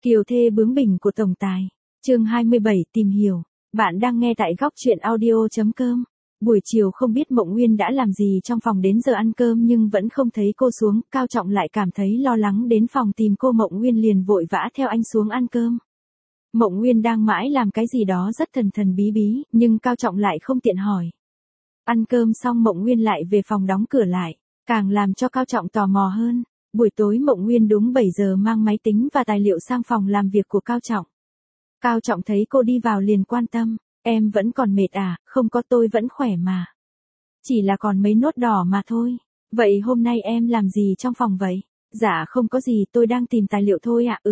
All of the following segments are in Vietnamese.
Kiều thê bướng bỉnh của tổng tài. Chương 27 tìm hiểu. Bạn đang nghe tại góc truyện audio.com. Buổi chiều không biết Mộng Nguyên đã làm gì trong phòng đến giờ ăn cơm nhưng vẫn không thấy cô xuống, Cao Trọng lại cảm thấy lo lắng đến phòng tìm cô. Mộng Nguyên liền vội vã theo anh xuống ăn cơm. Mộng Nguyên đang mãi làm cái gì đó rất thần thần bí bí, nhưng Cao Trọng lại không tiện hỏi. Ăn cơm xong Mộng Nguyên lại về phòng đóng cửa lại, càng làm cho Cao Trọng tò mò hơn. Buổi tối Mộng Nguyên đúng 7 giờ mang máy tính và tài liệu sang phòng làm việc của Cao Trọng. Cao Trọng thấy cô đi vào liền quan tâm, em vẫn còn mệt à? Không có, tôi vẫn khỏe mà. Chỉ là còn mấy nốt đỏ mà thôi. Vậy hôm nay em làm gì trong phòng vậy? Dạ không có gì, tôi đang tìm tài liệu thôi ạ.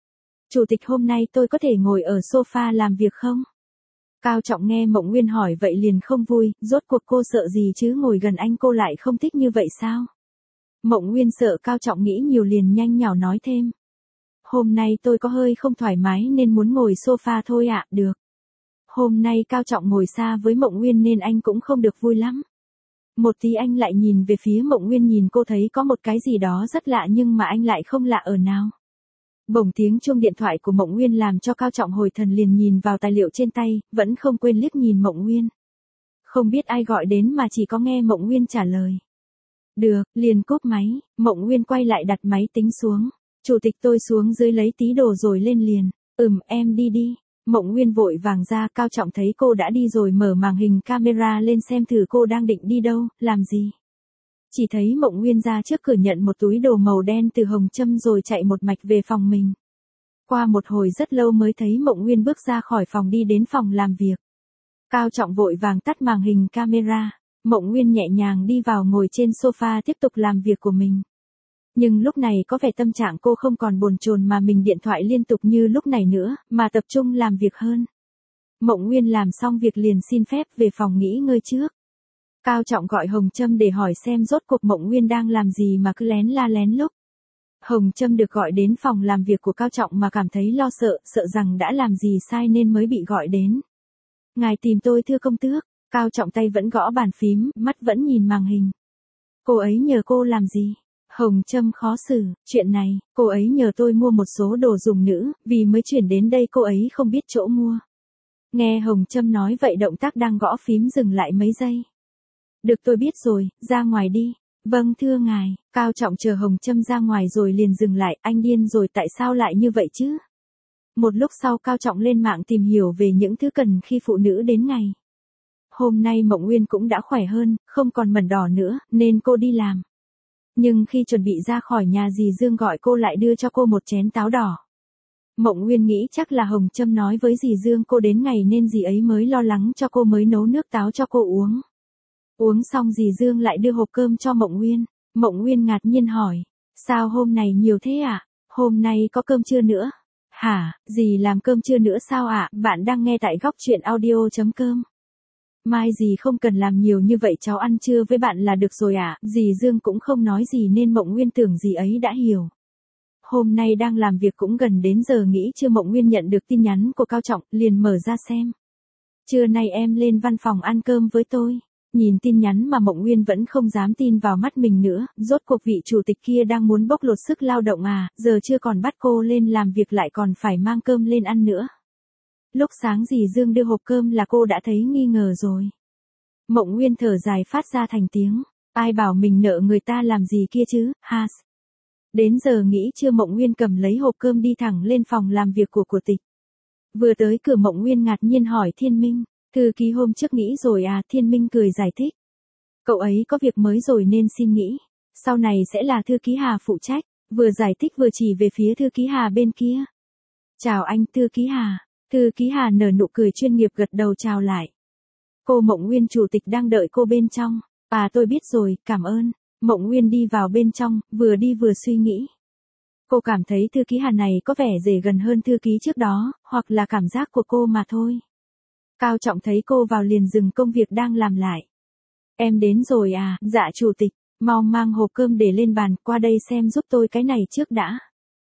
Chủ tịch hôm nay tôi có thể ngồi ở sofa làm việc không? Cao Trọng nghe Mộng Nguyên hỏi vậy liền không vui, rốt cuộc cô sợ gì chứ, ngồi gần anh cô lại không thích như vậy sao? Mộng Nguyên sợ Cao Trọng nghĩ nhiều liền nhanh nhảu nói thêm. Hôm nay tôi có hơi không thoải mái nên muốn ngồi sofa thôi ạ. Được. Hôm nay Cao Trọng ngồi xa với Mộng Nguyên nên anh cũng không được vui lắm. Một tí anh lại nhìn về phía Mộng Nguyên, nhìn cô thấy có một cái gì đó rất lạ nhưng mà anh lại không lạ ở nào. Bỗng tiếng chuông điện thoại của Mộng Nguyên làm cho Cao Trọng hồi thần, liền nhìn vào tài liệu trên tay, vẫn không quên liếc nhìn Mộng Nguyên. Không biết ai gọi đến mà chỉ có nghe Mộng Nguyên trả lời. Được, liền cúp máy, Mộng Nguyên quay lại đặt máy tính xuống. Chủ tịch tôi xuống dưới lấy tí đồ rồi lên liền. Em đi đi. Mộng Nguyên vội vàng ra. Cao Trọng thấy cô đã đi rồi mở màn hình camera lên xem thử cô đang định đi đâu, làm gì. Chỉ thấy Mộng Nguyên ra trước cửa nhận một túi đồ màu đen từ Hồng Trâm rồi chạy một mạch về phòng mình. Qua một hồi rất lâu mới thấy Mộng Nguyên bước ra khỏi phòng đi đến phòng làm việc. Cao Trọng vội vàng tắt màn hình camera. Mộng Nguyên nhẹ nhàng đi vào ngồi trên sofa tiếp tục làm việc của mình. Nhưng lúc này có vẻ tâm trạng cô không còn bồn chồn mà mình điện thoại liên tục như lúc này nữa, mà tập trung làm việc hơn. Mộng Nguyên làm xong việc liền xin phép về phòng nghỉ ngơi trước. Cao Trọng gọi Hồng Trâm để hỏi xem rốt cuộc Mộng Nguyên đang làm gì mà cứ lén la lén lút. Hồng Trâm được gọi đến phòng làm việc của Cao Trọng mà cảm thấy lo sợ, sợ rằng đã làm gì sai nên mới bị gọi đến. Ngài tìm tôi thưa công tước. Cao Trọng tay vẫn gõ bàn phím, mắt vẫn nhìn màn hình. Cô ấy nhờ cô làm gì? Hồng Trâm khó xử, chuyện này, cô ấy nhờ tôi mua một số đồ dùng nữ, vì mới chuyển đến đây cô ấy không biết chỗ mua. Nghe Hồng Trâm nói vậy động tác đang gõ phím dừng lại mấy giây. Được, tôi biết rồi, ra ngoài đi. Vâng thưa ngài. Cao Trọng chờ Hồng Trâm ra ngoài rồi liền dừng lại, anh điên rồi, tại sao lại như vậy chứ? Một lúc sau Cao Trọng lên mạng tìm hiểu về những thứ cần khi phụ nữ đến ngày. Hôm nay Mộng Nguyên cũng đã khỏe hơn, không còn mẩn đỏ nữa, nên cô đi làm. Nhưng khi chuẩn bị ra khỏi nhà dì Dương gọi cô lại đưa cho cô một chén táo đỏ. Mộng Nguyên nghĩ chắc là Hồng Trâm nói với dì Dương cô đến ngày nên dì ấy mới lo lắng cho cô mới nấu nước táo cho cô uống. Uống xong dì Dương lại đưa hộp cơm cho Mộng Nguyên. Mộng Nguyên ngạc nhiên hỏi. Sao hôm nay nhiều thế ạ? Hôm nay có cơm trưa nữa. Hả, dì làm cơm trưa nữa sao ạ? Bạn đang nghe tại góc truyện audio.com. Mai dì không cần làm nhiều như vậy, cháu ăn trưa với bạn là được rồi ạ. Dì Dương cũng không nói gì nên Mộng Nguyên tưởng dì ấy đã hiểu. Hôm nay đang làm việc cũng gần đến giờ nghỉ trưa, Mộng Nguyên nhận được tin nhắn của Cao Trọng, liền mở ra xem. Trưa nay em lên văn phòng ăn cơm với tôi. Nhìn tin nhắn mà Mộng Nguyên vẫn không dám tin vào mắt mình nữa, rốt cuộc vị chủ tịch kia đang muốn bóc lột sức lao động à, giờ chưa còn bắt cô lên làm việc lại còn phải mang cơm lên ăn nữa. Lúc sáng dì Dương đưa hộp cơm là cô đã thấy nghi ngờ rồi. Mộng Nguyên thở dài phát ra thành tiếng. Ai bảo mình nợ người ta làm gì kia chứ, has. Đến giờ nghỉ trưa Mộng Nguyên cầm lấy hộp cơm đi thẳng lên phòng làm việc của tịch. Vừa tới cửa Mộng Nguyên ngạc nhiên hỏi Thiên Minh. Thư ký hôm trước nghỉ rồi à? Thiên Minh cười giải thích. Cậu ấy có việc mới rồi nên xin nghỉ. Sau này sẽ là thư ký Hà phụ trách. Vừa giải thích vừa chỉ về phía thư ký Hà bên kia. Chào anh thư ký Hà. Thư ký Hà nở nụ cười chuyên nghiệp gật đầu chào lại. Cô Mộng Nguyên chủ tịch đang đợi cô bên trong. À tôi biết rồi, cảm ơn. Mộng Nguyên đi vào bên trong, vừa đi vừa suy nghĩ. Cô cảm thấy thư ký Hà này có vẻ dễ gần hơn thư ký trước đó, hoặc là cảm giác của cô mà thôi. Cao Trọng thấy cô vào liền dừng công việc đang làm lại. Em đến rồi à? Dạ chủ tịch, mau mang hộp cơm để lên bàn, qua đây xem giúp tôi cái này trước đã.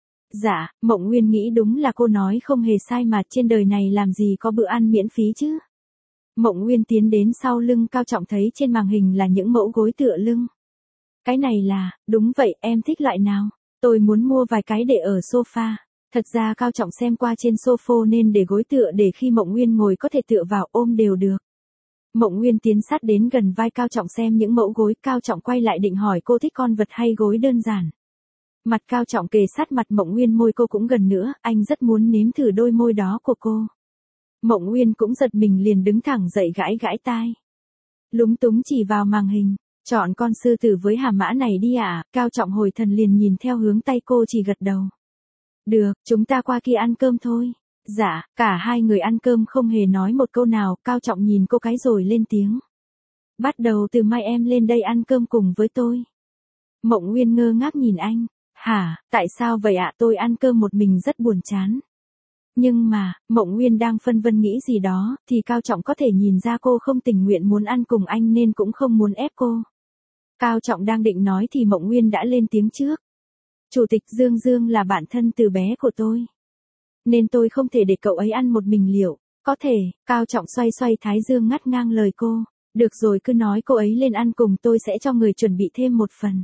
Dạ, Mộng Nguyên nghĩ đúng là cô nói không hề sai mà, trên đời này làm gì có bữa ăn miễn phí chứ. Mộng Nguyên tiến đến sau lưng Cao Trọng thấy trên màn hình là những mẫu gối tựa lưng. Cái này là, đúng vậy, em thích loại nào? Tôi muốn mua vài cái để ở sofa. Thật ra Cao Trọng xem qua trên sofa nên để gối tựa để khi Mộng Nguyên ngồi có thể tựa vào ôm đều được. Mộng Nguyên tiến sát đến gần vai Cao Trọng xem những mẫu gối, Cao Trọng quay lại định hỏi cô thích con vật hay gối đơn giản. Mặt Cao Trọng kề sát mặt Mộng Nguyên, môi cô cũng gần nữa, anh rất muốn nếm thử đôi môi đó của cô. Mộng Nguyên cũng giật mình liền đứng thẳng dậy gãi gãi tai. Lúng túng chỉ vào màn hình, chọn con sư tử với hàm mã này đi ạ. Cao Trọng hồi thần liền nhìn theo hướng tay cô chỉ gật đầu. Được, chúng ta qua kia ăn cơm thôi. Dạ, cả hai người ăn cơm không hề nói một câu nào, Cao Trọng nhìn cô cái rồi lên tiếng. Bắt đầu từ mai em lên đây ăn cơm cùng với tôi. Mộng Nguyên ngơ ngác nhìn anh. Hả, tại sao vậy ạ? Tôi ăn cơm một mình rất buồn chán. Nhưng mà, Mộng Nguyên đang phân vân nghĩ gì đó, thì Cao Trọng có thể nhìn ra cô không tình nguyện muốn ăn cùng anh nên cũng không muốn ép cô. Cao Trọng đang định nói thì Mộng Nguyên đã lên tiếng trước. Chủ tịch Dương Dương là bạn thân từ bé của tôi. Nên tôi không thể để cậu ấy ăn một mình liệu. Có thể, Cao Trọng xoay xoay thái dương ngắt ngang lời cô. Được rồi, cứ nói cô ấy lên ăn cùng, tôi sẽ cho người chuẩn bị thêm một phần.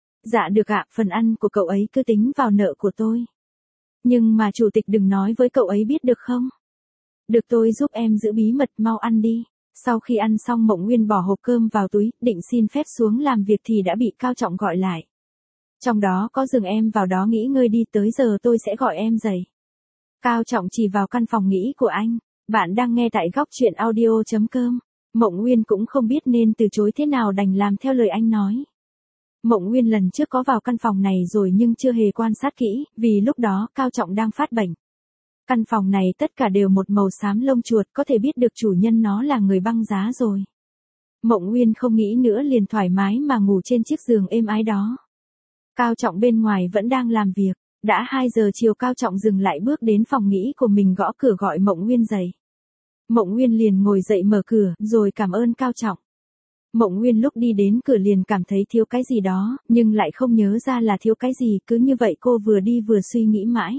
Dạ được ạ, phần ăn của cậu ấy cứ tính vào nợ của tôi. Nhưng mà chủ tịch đừng nói với cậu ấy biết được không? Được, tôi giúp em giữ bí mật, mau ăn đi. Sau khi ăn xong Mộng Nguyên bỏ hộp cơm vào túi, định xin phép xuống làm việc thì đã bị Cao Trọng gọi lại. Trong đó có giường, em vào đó nghỉ ngơi đi, tới giờ tôi sẽ gọi em dậy. Cao Trọng chỉ vào căn phòng nghỉ của anh. Bạn đang nghe tại góc chuyện audio.com. Mộng Nguyên cũng không biết nên từ chối thế nào, đành làm theo lời anh nói. Mộng Nguyên lần trước có vào căn phòng này rồi nhưng chưa hề quan sát kỹ, vì lúc đó Cao Trọng đang phát bệnh. Căn phòng này tất cả đều một màu xám lông chuột, có thể biết được chủ nhân nó là người băng giá rồi. Mộng Nguyên không nghĩ nữa liền thoải mái mà ngủ trên chiếc giường êm ái đó. Cao Trọng bên ngoài vẫn đang làm việc. Đã 2 giờ chiều, Cao Trọng dừng lại bước đến phòng nghỉ của mình, gõ cửa gọi Mộng Nguyên dậy. Mộng Nguyên liền ngồi dậy mở cửa, rồi cảm ơn Cao Trọng. Mộng Nguyên lúc đi đến cửa liền cảm thấy thiếu cái gì đó, nhưng lại không nhớ ra là thiếu cái gì, cứ như vậy cô vừa đi vừa suy nghĩ mãi.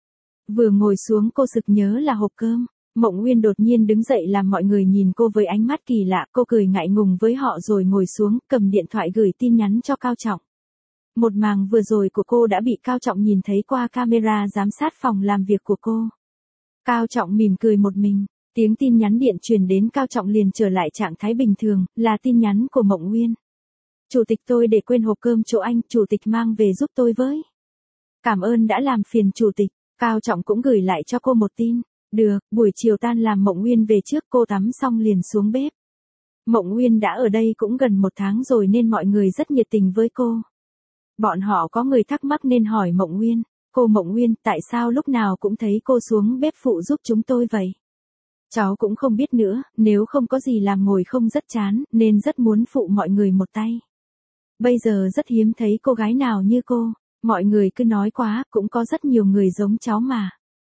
Vừa ngồi xuống cô sực nhớ là hộp cơm. Mộng Nguyên đột nhiên đứng dậy làm mọi người nhìn cô với ánh mắt kỳ lạ, cô cười ngại ngùng với họ rồi ngồi xuống, cầm điện thoại gửi tin nhắn cho Cao Trọng. Một màn vừa rồi của cô đã bị Cao Trọng nhìn thấy qua camera giám sát phòng làm việc của cô. Cao Trọng mỉm cười một mình, tiếng tin nhắn điện truyền đến, Cao Trọng liền trở lại trạng thái bình thường, là tin nhắn của Mộng Nguyên. Chủ tịch, tôi để quên hộp cơm chỗ anh, chủ tịch mang về giúp tôi với. Cảm ơn đã làm phiền chủ tịch. Cao Trọng cũng gửi lại cho cô một tin. Được, buổi chiều tan làm Mộng Nguyên về trước, cô tắm xong liền xuống bếp. Mộng Nguyên đã ở đây cũng gần 1 tháng rồi nên mọi người rất nhiệt tình với cô. Bọn họ có người thắc mắc nên hỏi Mộng Nguyên. Cô Mộng Nguyên, tại sao lúc nào cũng thấy cô xuống bếp phụ giúp chúng tôi vậy? Cháu cũng không biết nữa, nếu không có gì làm ngồi không rất chán, nên rất muốn phụ mọi người một tay. Bây giờ rất hiếm thấy cô gái nào như cô. Mọi người cứ nói quá, cũng có rất nhiều người giống cháu mà.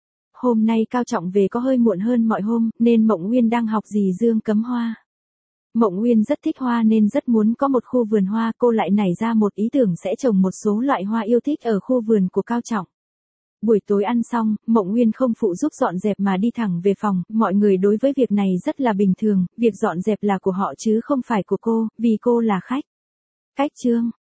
Hôm nay Cao Trọng về có hơi muộn hơn mọi hôm, nên Mộng Nguyên đang học dì Dương cắm hoa. Mộng Nguyên rất thích hoa nên rất muốn có một khu vườn hoa, cô lại nảy ra một ý tưởng sẽ trồng một số loại hoa yêu thích ở khu vườn của Cao Trọng. Buổi tối ăn xong, Mộng Nguyên không phụ giúp dọn dẹp mà đi thẳng về phòng, mọi người đối với việc này rất là bình thường, việc dọn dẹp là của họ chứ không phải của cô, vì cô là khách. Cách chương